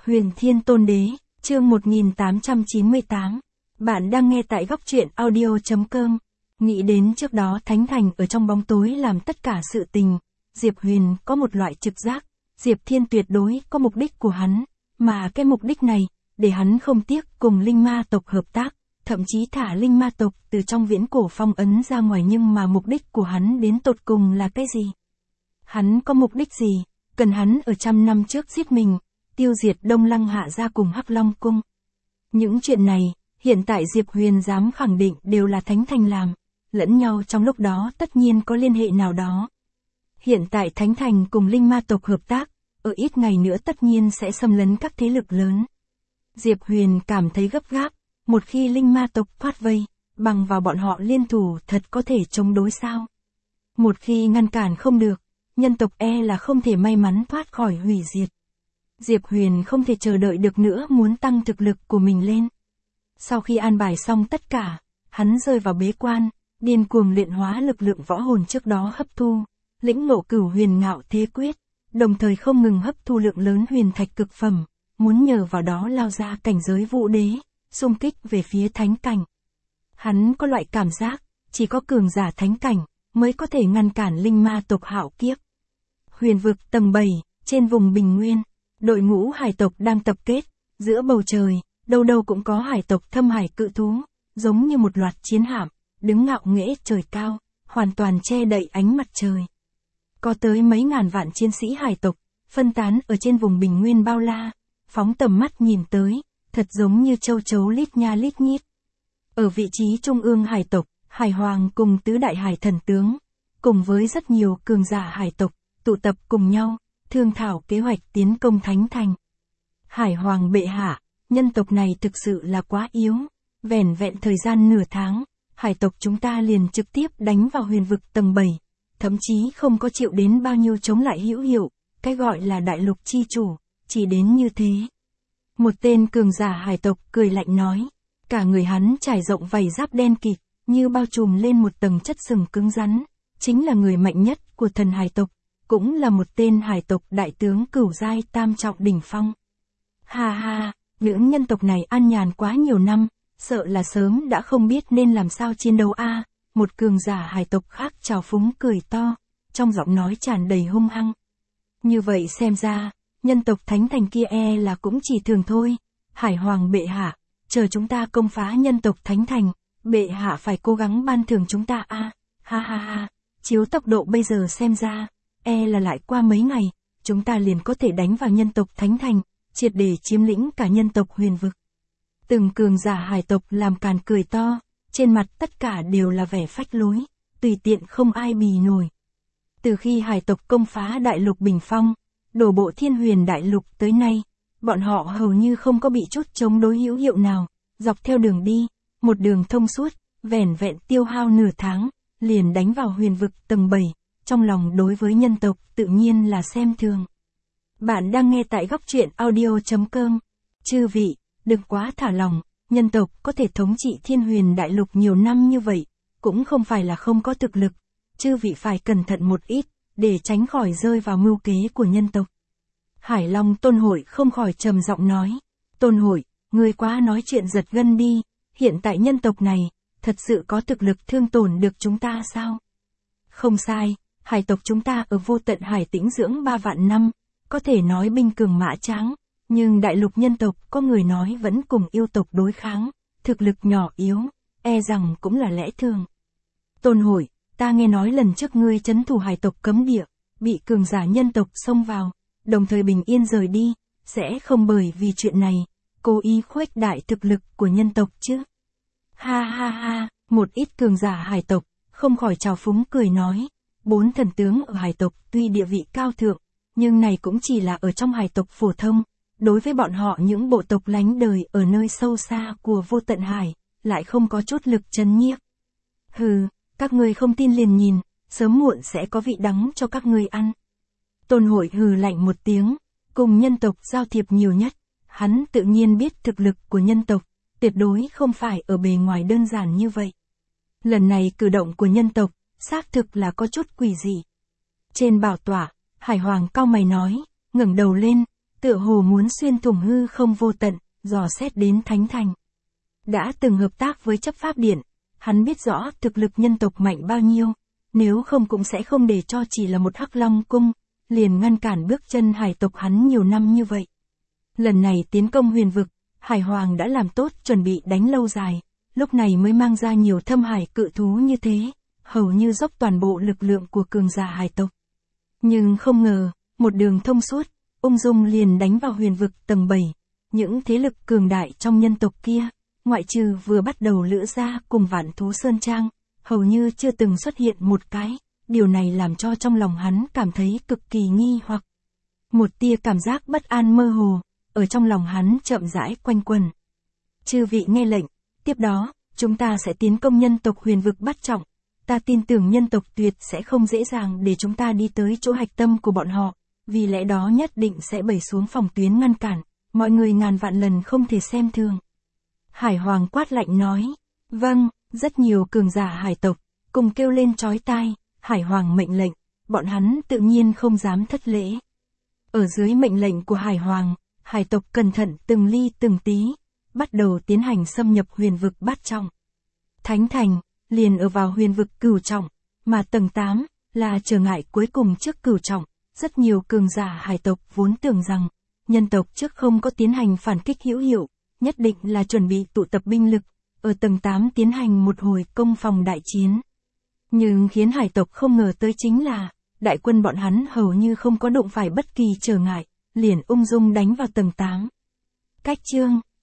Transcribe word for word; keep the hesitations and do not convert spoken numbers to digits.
Huyền Thiên Tôn Đế, chương một nghìn tám trăm chín mươi tám. Bạn đang nghe tại góc truyện audio.com. Nghĩ đến trước đó Thánh Thành ở trong bóng tối làm tất cả sự tình, Diệp Huyền có một loại trực giác, Diệp Thiên tuyệt đối có mục đích của hắn, mà cái mục đích này, để hắn không tiếc cùng linh ma tộc hợp tác, thậm chí thả linh ma tộc từ trong viễn cổ phong ấn ra ngoài, nhưng mà mục đích của hắn đến tột cùng là cái gì? Hắn có mục đích gì? Cần hắn ở trăm năm trước giết mình, tiêu diệt Đông Lăng Hạ Gia cùng Hắc Long Cung. Những chuyện này, hiện tại Diệp Huyền dám khẳng định đều là Thánh Thành làm, lẫn nhau trong lúc đó tất nhiên có liên hệ nào đó. Hiện tại Thánh Thành cùng linh ma tộc hợp tác, ở ít ngày nữa tất nhiên sẽ xâm lấn các thế lực lớn. Diệp Huyền cảm thấy gấp gáp, một khi linh ma tộc thoát vây, bằng vào bọn họ liên thủ thật có thể chống đối sao? Một khi ngăn cản không được, nhân tộc e là không thể may mắn thoát khỏi hủy diệt. Diệp Huyền không thể chờ đợi được nữa, muốn tăng thực lực của mình lên. Sau khi an bài xong tất cả, hắn rơi vào bế quan, điên cuồng luyện hóa lực lượng võ hồn trước đó hấp thu, lĩnh ngộ Cửu Huyền Ngạo Thế Quyết, đồng thời không ngừng hấp thu lượng lớn huyền thạch cực phẩm, muốn nhờ vào đó lao ra cảnh giới Vũ Đế, xung kích về phía thánh cảnh. Hắn có loại cảm giác, chỉ có cường giả thánh cảnh mới có thể ngăn cản linh ma tộc hạo kiếp. Huyền vực tầng bảy, trên vùng Bình Nguyên, đội ngũ hải tộc đang tập kết, giữa bầu trời, đâu đâu cũng có hải tộc thâm hải cự thú, giống như một loạt chiến hạm, đứng ngạo nghễ trời cao, hoàn toàn che đậy ánh mặt trời. Có tới mấy ngàn vạn chiến sĩ hải tộc, phân tán ở trên vùng Bình Nguyên bao la, phóng tầm mắt nhìn tới, thật giống như châu chấu lít nha lít nhít. Ở vị trí trung ương hải tộc, Hải Hoàng cùng tứ đại hải thần tướng, cùng với rất nhiều cường giả hải tộc, tụ tập cùng nhau, thương thảo kế hoạch tiến công Thánh Thành. Hải Hoàng bệ hạ, nhân tộc này thực sự là quá yếu, vẻn vẹn thời gian nửa tháng, hải tộc chúng ta liền trực tiếp đánh vào huyền vực tầng bảy, thậm chí không có chịu đến bao nhiêu chống lại hữu hiệu, cái gọi là đại lục chi chủ, chỉ đến như thế. Một tên cường giả hải tộc cười lạnh nói, cả người hắn trải rộng vảy giáp đen kịt, như bao trùm lên một tầng chất sừng cứng rắn, chính là người mạnh nhất của thần hải tộc, cũng là một tên hải tộc đại tướng cửu giai tam trọng đỉnh phong. Ha ha, những nhân tộc này an nhàn quá nhiều năm, sợ là sớm đã không biết nên làm sao chiến đấu a. À, một cường giả hải tộc khác trào phúng cười to, trong giọng nói tràn đầy hung hăng. Như vậy xem ra, nhân tộc Thánh Thành kia e là cũng chỉ thường thôi. Hải Hoàng bệ hạ, chờ chúng ta công phá nhân tộc Thánh Thành, bệ hạ phải cố gắng ban thưởng chúng ta a. À, ha ha ha, chiếu tốc độ bây giờ xem ra, e là lại qua mấy ngày, chúng ta liền có thể đánh vào nhân tộc Thánh Thành, triệt để chiếm lĩnh cả nhân tộc huyền vực. Từng cường giả hải tộc làm càn cười to, trên mặt tất cả đều là vẻ phách lối, tùy tiện không ai bì nổi. Từ khi hải tộc công phá đại lục Bình Phong, đổ bộ Thiên Huyền đại lục tới nay, bọn họ hầu như không có bị chút chống đối hữu hiệu nào, dọc theo đường đi, một đường thông suốt, vẻn vẹn tiêu hao nửa tháng, liền đánh vào huyền vực tầng bảy, trong lòng đối với nhân tộc tự nhiên là xem thường. Bạn đang nghe tại góc truyện audio.com. Chư vị, đừng quá thả lòng, nhân tộc có thể thống trị Thiên Huyền đại lục nhiều năm như vậy, cũng không phải là không có thực lực, chư vị phải cẩn thận một ít, để tránh khỏi rơi vào mưu kế của nhân tộc. Hải Long Tôn Hội không khỏi trầm giọng nói, Tôn Hội, ngươi quá nói chuyện giật gân đi, hiện tại nhân tộc này, thật sự có thực lực thương tổn được chúng ta sao? Không sai, hải tộc chúng ta ở vô tận hải tĩnh dưỡng ba vạn năm, có thể nói binh cường mã tráng, nhưng đại lục nhân tộc có người nói vẫn cùng yêu tộc đối kháng, thực lực nhỏ yếu, e rằng cũng là lẽ thường. Tôn Hội, ta nghe nói lần trước ngươi trấn thủ hải tộc cấm địa, bị cường giả nhân tộc xông vào, đồng thời bình yên rời đi, sẽ không bởi vì chuyện này, cố ý khuếch đại thực lực của nhân tộc chứ? Ha ha ha, một ít cường giả hải tộc, không khỏi trào phúng cười nói, bốn thần tướng ở hải tộc tuy địa vị cao thượng, nhưng này cũng chỉ là ở trong hải tộc phổ thông, đối với bọn họ những bộ tộc lánh đời ở nơi sâu xa của vô tận hải, lại không có chút lực chấn nhiếp. Hừ, các ngươi không tin liền nhìn, sớm muộn sẽ có vị đắng cho các ngươi ăn. Tôn Hội hừ lạnh một tiếng, cùng nhân tộc giao thiệp nhiều nhất, hắn tự nhiên biết thực lực của nhân tộc, tuyệt đối không phải ở bề ngoài đơn giản như vậy. Lần này cử động của nhân tộc, xác thực là có chút quỷ dị. Trên bảo tọa, Hải Hoàng cau mày nói, ngẩng đầu lên, tựa hồ muốn xuyên thủng hư không vô tận, dò xét đến thánh thành. Đã từng hợp tác với chấp pháp điện, hắn biết rõ thực lực nhân tộc mạnh bao nhiêu, nếu không cũng sẽ không để cho chỉ là một Hắc Long cung, liền ngăn cản bước chân hải tộc hắn nhiều năm như vậy. Lần này tiến công huyền vực, Hải Hoàng đã làm tốt chuẩn bị đánh lâu dài, lúc này mới mang ra nhiều thâm hải cự thú như thế, hầu như dốc toàn bộ lực lượng của cường giả hải tộc. Nhưng không ngờ, một đường thông suốt, ung dung liền đánh vào huyền vực tầng bảy, những thế lực cường đại trong nhân tộc kia, ngoại trừ vừa bắt đầu Lữ gia cùng Vạn Thú Sơn Trang, hầu như chưa từng xuất hiện một cái, điều này làm cho trong lòng hắn cảm thấy cực kỳ nghi hoặc. Một tia cảm giác bất an mơ hồ, ở trong lòng hắn chậm rãi quanh quẩn. Chư vị nghe lệnh, tiếp đó, chúng ta sẽ tiến công nhân tộc huyền vực bát trọng, ta tin tưởng nhân tộc tuyệt sẽ không dễ dàng để chúng ta đi tới chỗ hạch tâm của bọn họ, vì lẽ đó nhất định sẽ bày xuống phòng tuyến ngăn cản, mọi người ngàn vạn lần không thể xem thường. Hải Hoàng quát lạnh nói, vâng, rất nhiều cường giả hải tộc, cùng kêu lên chói tai, Hải Hoàng mệnh lệnh, bọn hắn tự nhiên không dám thất lễ. Ở dưới mệnh lệnh của Hải Hoàng, hải tộc cẩn thận từng ly từng tí, bắt đầu tiến hành xâm nhập huyền vực bát trọng. Thánh thành, liền ở vào huyền vực cửu trọng, mà tầng tám, là trở ngại cuối cùng trước cửu trọng, rất nhiều cường giả hải tộc vốn tưởng rằng, nhân tộc trước không có tiến hành phản kích hữu hiệu, nhất định là chuẩn bị tụ tập binh lực, ở tầng tám tiến hành một hồi công phòng đại chiến. Nhưng khiến hải tộc không ngờ tới chính là, đại quân bọn hắn hầu như không có đụng phải bất kỳ trở ngại, liền ung dung đánh vào tầng tám. Cách chương